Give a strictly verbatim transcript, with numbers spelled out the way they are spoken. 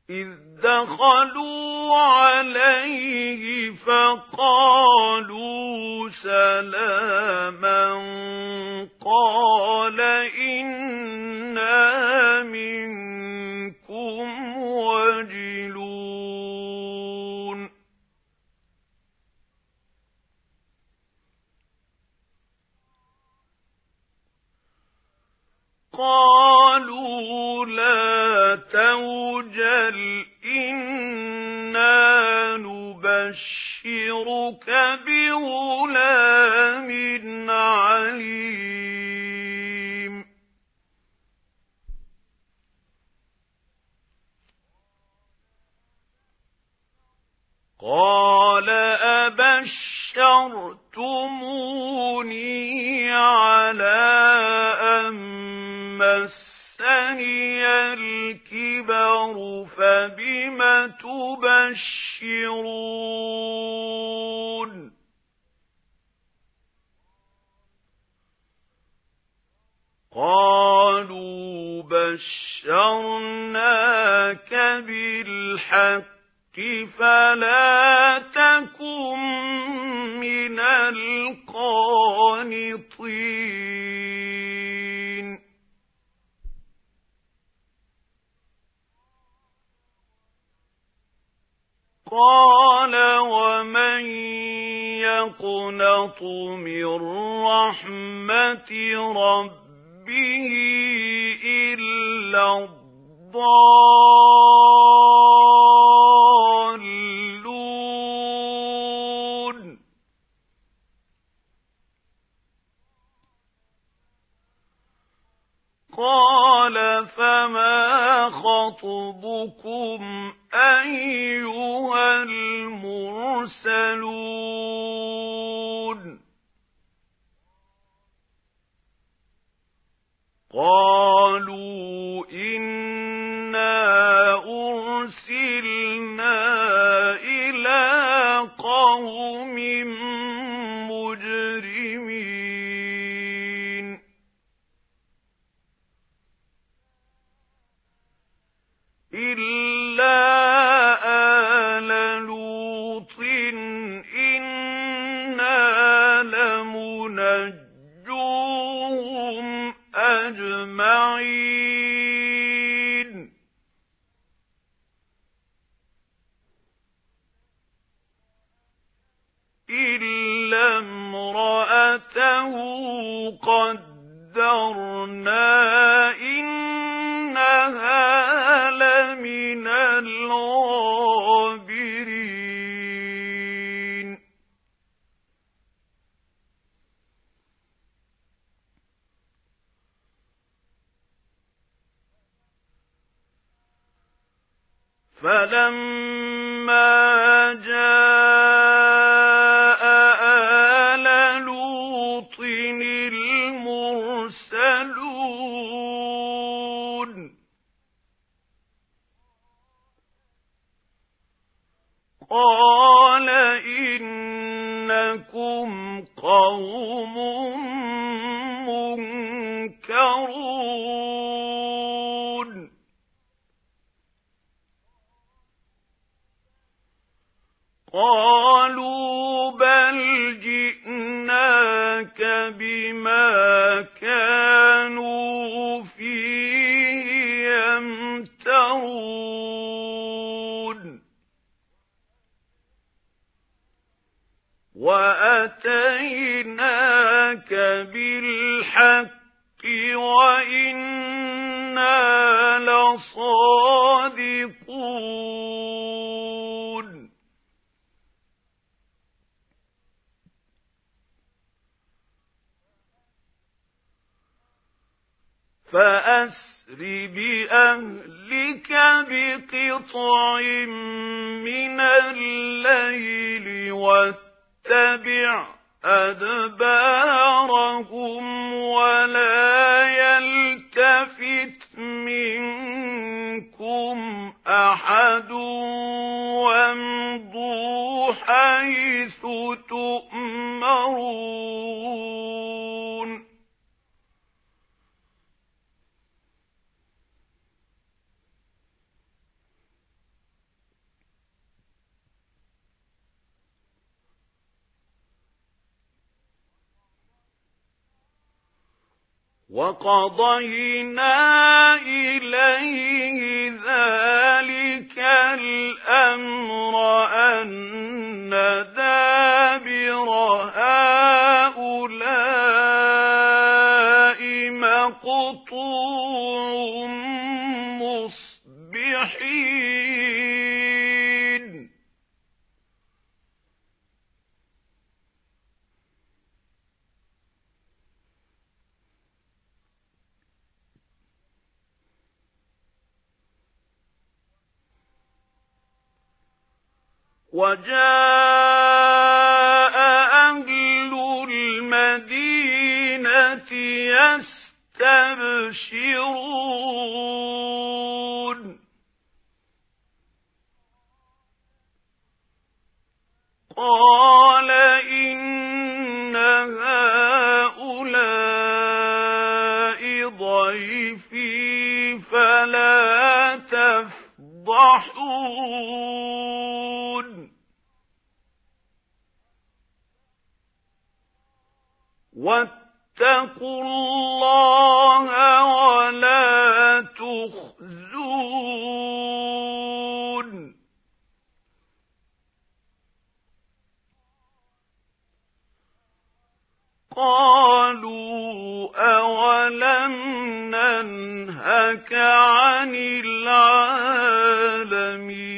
إذ دخلوا عليه فقالوا سلاما قال إنا منكم وجلون قالوا لا توجل إنا نبشرك بغلام عليم قال أبشرتموني على أن مسني الكبر فبم تبشرون قالوا بشرناك بالحق فلا تكن من القانطين قال ومن يقنط من رحمة ربه إلا الضالون قال فما خطبكم أيها المرسلون قالوا إنا أرسلنا إلى قوم مجرمين إلا آل لوط إنا لمنجوهم أجمعين إلا امرأته قدرنا إنها لمن الغابرين فلما جاء آل لوط المرسلون قال إنكم قوم منكرون قالوا بل جئناك بما كانوا فيه يمترون وأتيناك بالحق وإنا لصادقون فأسر بأهلك بقطع من الليل واتبع أدبارهم ولا يلتفت منكم أحد وامضوا حيث تؤمرون وَقَضَيْنَا إِلَيْهِ ذَلِكَ الْأَمْرَ أَنَّ دَابِرَ هَٰؤُلَاءِ مَقْطُوعٌ مُصْبِحِينَ وَجَاءَ أَهْلُ الْمَدِينَةِ يَسْتَبْشِرُونَ قَالَ إِنَّ هَٰؤُلَاءِ ضَيْفِي فَلَا تَفْضَحُونِ وَاتَّقُوا اللَّهَ وَلَا تُخْزُونِ قَالُوا أَوَلَمْ نَنْهَكَ عَنِ الْعَالَمِينَ